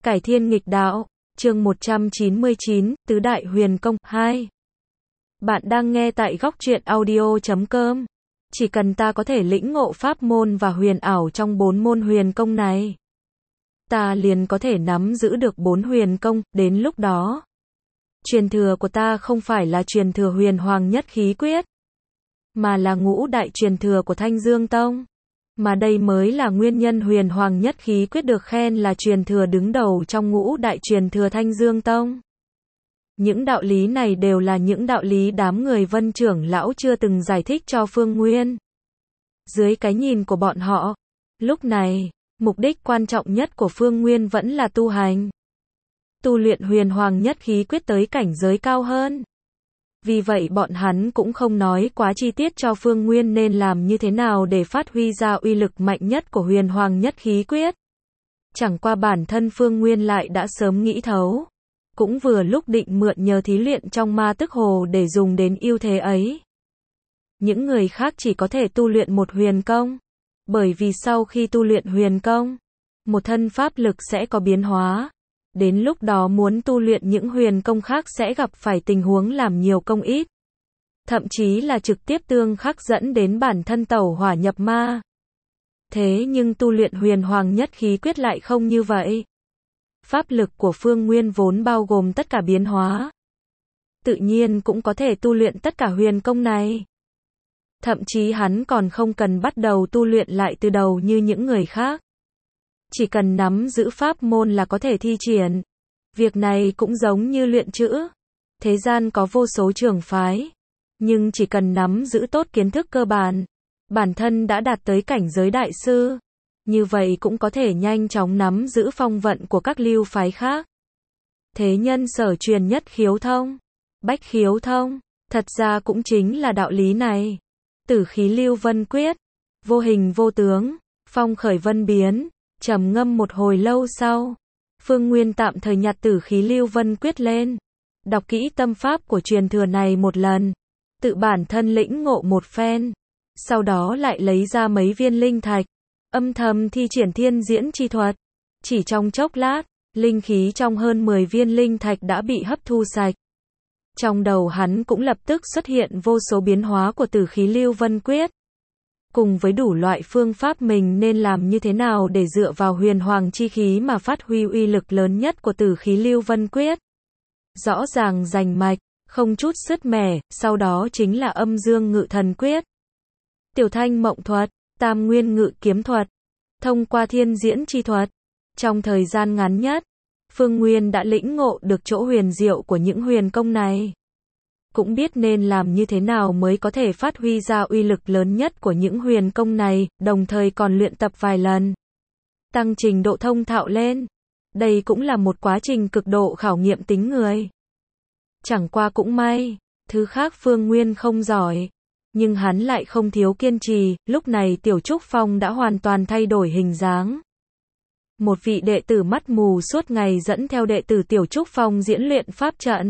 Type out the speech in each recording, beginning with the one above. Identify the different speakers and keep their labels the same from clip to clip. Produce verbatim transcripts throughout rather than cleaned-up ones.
Speaker 1: Cải thiên nghịch đạo, chương một trăm chín mươi chín, Tứ Đại Huyền Công, hai. Bạn đang nghe tại góc truyện audio chấm com. Chỉ cần ta có thể lĩnh ngộ pháp môn và huyền ảo trong bốn môn huyền công này, ta liền có thể nắm giữ được bốn huyền công, đến lúc đó. Truyền thừa của ta không phải là truyền thừa huyền hoàng nhất khí quyết, mà là ngũ đại truyền thừa của Thanh Dương Tông. Mà đây mới là nguyên nhân huyền hoàng nhất khí quyết được khen là truyền thừa đứng đầu trong ngũ đại truyền thừa Thanh Dương Tông. Những đạo lý này đều là những đạo lý đám người Vân trưởng lão chưa từng giải thích cho Phương Nguyên. Dưới cái nhìn của bọn họ, lúc này, mục đích quan trọng nhất của Phương Nguyên vẫn là tu hành. Tu luyện huyền hoàng nhất khí quyết tới cảnh giới cao hơn. Vì vậy bọn hắn cũng không nói quá chi tiết cho Phương Nguyên nên làm như thế nào để phát huy ra uy lực mạnh nhất của huyền hoàng nhất khí quyết. Chẳng qua bản thân Phương Nguyên lại đã sớm nghĩ thấu. Cũng vừa lúc định mượn nhờ thí luyện trong ma tức hồ để dùng đến ưu thế ấy. Những người khác chỉ có thể tu luyện một huyền công. Bởi vì sau khi tu luyện huyền công, một thân pháp lực sẽ có biến hóa. Đến lúc đó muốn tu luyện những huyền công khác sẽ gặp phải tình huống làm nhiều công ít. Thậm chí là trực tiếp tương khắc dẫn đến bản thân tẩu hỏa nhập ma. Thế nhưng tu luyện huyền hoàng nhất khí quyết lại không như vậy. Pháp lực của Phương Nguyên vốn bao gồm tất cả biến hóa. Tự nhiên cũng có thể tu luyện tất cả huyền công này. Thậm chí hắn còn không cần bắt đầu tu luyện lại từ đầu như những người khác. Chỉ cần nắm giữ pháp môn là có thể thi triển. Việc này cũng giống như luyện chữ. Thế gian có vô số trường phái. Nhưng chỉ cần nắm giữ tốt kiến thức cơ bản, bản thân đã đạt tới cảnh giới đại sư. Như vậy cũng có thể nhanh chóng nắm giữ phong vận của các lưu phái khác. Thế nhân sở truyền nhất khiếu thông, bách khiếu thông, thật ra cũng chính là đạo lý này. Tử khí lưu vân quyết, vô hình vô tướng, phong khởi vân biến. Trầm ngâm một hồi lâu sau, Phương Nguyên tạm thời nhặt tử khí lưu vân quyết lên. Đọc kỹ tâm pháp của truyền thừa này một lần. Tự bản thân lĩnh ngộ một phen. Sau đó lại lấy ra mấy viên linh thạch. Âm thầm thi triển thiên diễn chi thuật. Chỉ trong chốc lát, linh khí trong hơn mười viên linh thạch đã bị hấp thu sạch. Trong đầu hắn cũng lập tức xuất hiện vô số biến hóa của tử khí lưu vân quyết. Cùng với đủ loại phương pháp mình nên làm như thế nào để dựa vào huyền hoàng chi khí mà phát huy uy lực lớn nhất của tử khí lưu vân quyết. Rõ ràng rành mạch, không chút sứt mẻ, sau đó chính là âm dương ngự thần quyết. Tiểu thanh mộng thuật, tam nguyên ngự kiếm thuật. Thông qua thiên diễn chi thuật, trong thời gian ngắn nhất, Phương Nguyên đã lĩnh ngộ được chỗ huyền diệu của những huyền công này. Cũng biết nên làm như thế nào mới có thể phát huy ra uy lực lớn nhất của những huyền công này, đồng thời còn luyện tập vài lần. Tăng trình độ thông thạo lên. Đây cũng là một quá trình cực độ khảo nghiệm tính người. Chẳng qua cũng may, thứ khác Phương Nguyên không giỏi. Nhưng hắn lại không thiếu kiên trì, lúc này Tiểu Trúc Phong đã hoàn toàn thay đổi hình dáng. Một vị đệ tử mắt mù suốt ngày dẫn theo đệ tử Tiểu Trúc Phong diễn luyện pháp trận.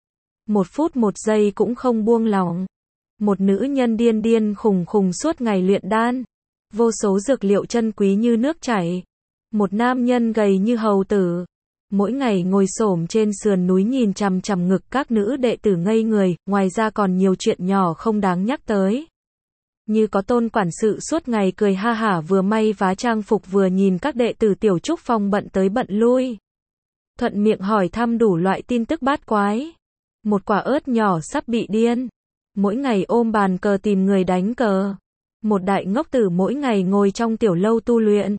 Speaker 1: Một phút một giây cũng không buông lỏng. Một nữ nhân điên điên khùng khùng suốt ngày luyện đan. Vô số dược liệu chân quý như nước chảy. Một nam nhân gầy như hầu tử. Mỗi ngày ngồi xổm trên sườn núi nhìn chằm chằm ngực các nữ đệ tử ngây người, ngoài ra còn nhiều chuyện nhỏ không đáng nhắc tới. Như có tôn quản sự suốt ngày cười ha hả vừa may vá trang phục vừa nhìn các đệ tử Tiểu Trúc Phong bận tới bận lui. Thuận miệng hỏi thăm đủ loại tin tức bát quái. Một quả ớt nhỏ sắp bị điên. Mỗi ngày ôm bàn cờ tìm người đánh cờ. Một đại ngốc tử mỗi ngày ngồi trong tiểu lâu tu luyện.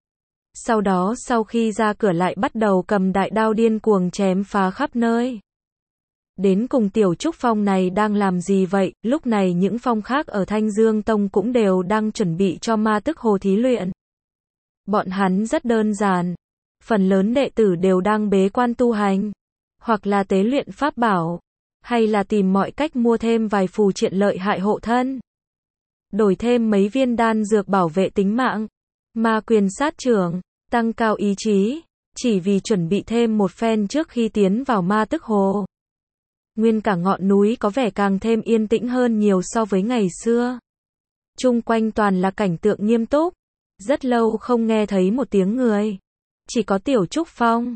Speaker 1: Sau đó sau khi ra cửa lại bắt đầu cầm đại đao điên cuồng chém phá khắp nơi. Đến cùng Tiểu Trúc Phong này đang làm gì vậy? Lúc này những phong khác ở Thanh Dương Tông cũng đều đang chuẩn bị cho ma tức hồ thí luyện. Bọn hắn rất đơn giản. Phần lớn đệ tử đều đang bế quan tu hành. Hoặc là tế luyện pháp bảo. Hay là tìm mọi cách mua thêm vài phù triện lợi hại hộ thân. Đổi thêm mấy viên đan dược bảo vệ tính mạng. Ma quyền sát trưởng, tăng cao ý chí, chỉ vì chuẩn bị thêm một phen trước khi tiến vào ma tức hồ. Nguyên cả ngọn núi có vẻ càng thêm yên tĩnh hơn nhiều so với ngày xưa. Chung quanh toàn là cảnh tượng nghiêm túc. Rất lâu không nghe thấy một tiếng người. Chỉ có Tiểu Trúc Phong,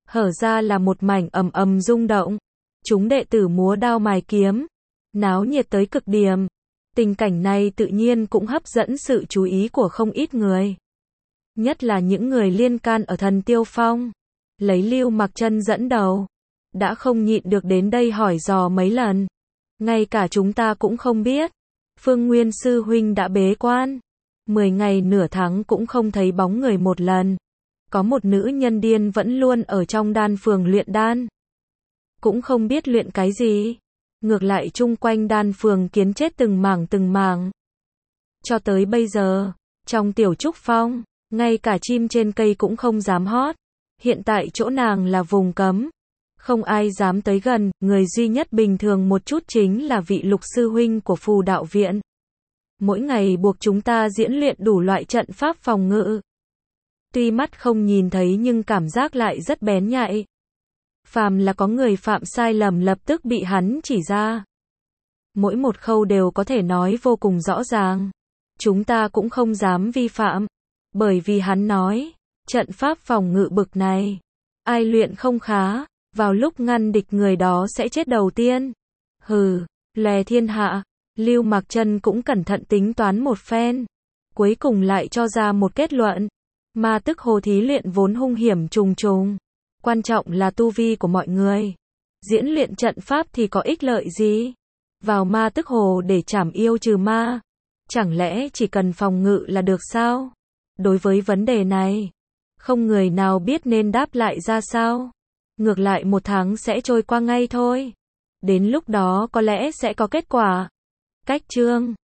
Speaker 1: hở ra là một mảnh ầm ầm rung động. Chúng đệ tử múa đao mài kiếm, náo nhiệt tới cực điểm. Tình cảnh này tự nhiên cũng hấp dẫn sự chú ý của không ít người. Nhất là những người liên can ở Thần Tiêu Phong. Lấy Lưu Mặc Chân dẫn đầu, đã không nhịn được đến đây hỏi dò mấy lần. Ngay cả chúng ta cũng không biết. Phương Nguyên sư huynh đã bế quan. Mười ngày nửa tháng cũng không thấy bóng người một lần. Có một nữ nhân điên vẫn luôn ở trong đan phường luyện đan. Cũng không biết luyện cái gì. Ngược lại chung quanh đan phường kiến chết từng mảng từng mảng. Cho tới bây giờ, trong tiểu trúc phong, ngay cả chim trên cây cũng không dám hót. Hiện tại chỗ nàng là vùng cấm. Không ai dám tới gần, người duy nhất bình thường một chút chính là vị Lục sư huynh của Phù Đạo Viện. Mỗi ngày buộc chúng ta diễn luyện đủ loại trận pháp phòng ngự. Tuy mắt không nhìn thấy nhưng cảm giác lại rất bén nhạy. Phàm là có người phạm sai lầm lập tức bị hắn chỉ ra. Mỗi một khâu đều có thể nói vô cùng rõ ràng. Chúng ta cũng không dám vi phạm. Bởi vì hắn nói, trận pháp phòng ngự bực này, ai luyện không khá, vào lúc ngăn địch người đó sẽ chết đầu tiên. Hừ, lè thiên hạ. Lưu Mặc Chân cũng cẩn thận tính toán một phen. Cuối cùng lại cho ra một kết luận. Ma tức hồ thí luyện vốn hung hiểm trùng trùng. Quan trọng là tu vi của mọi người. Diễn luyện trận pháp thì có ích lợi gì? Vào ma tức hồ để trảm yêu trừ ma. Chẳng lẽ chỉ cần phòng ngự là được sao? Đối với vấn đề này, không người nào biết nên đáp lại ra sao. Ngược lại một tháng sẽ trôi qua ngay thôi. Đến lúc đó có lẽ sẽ có kết quả. Cách chương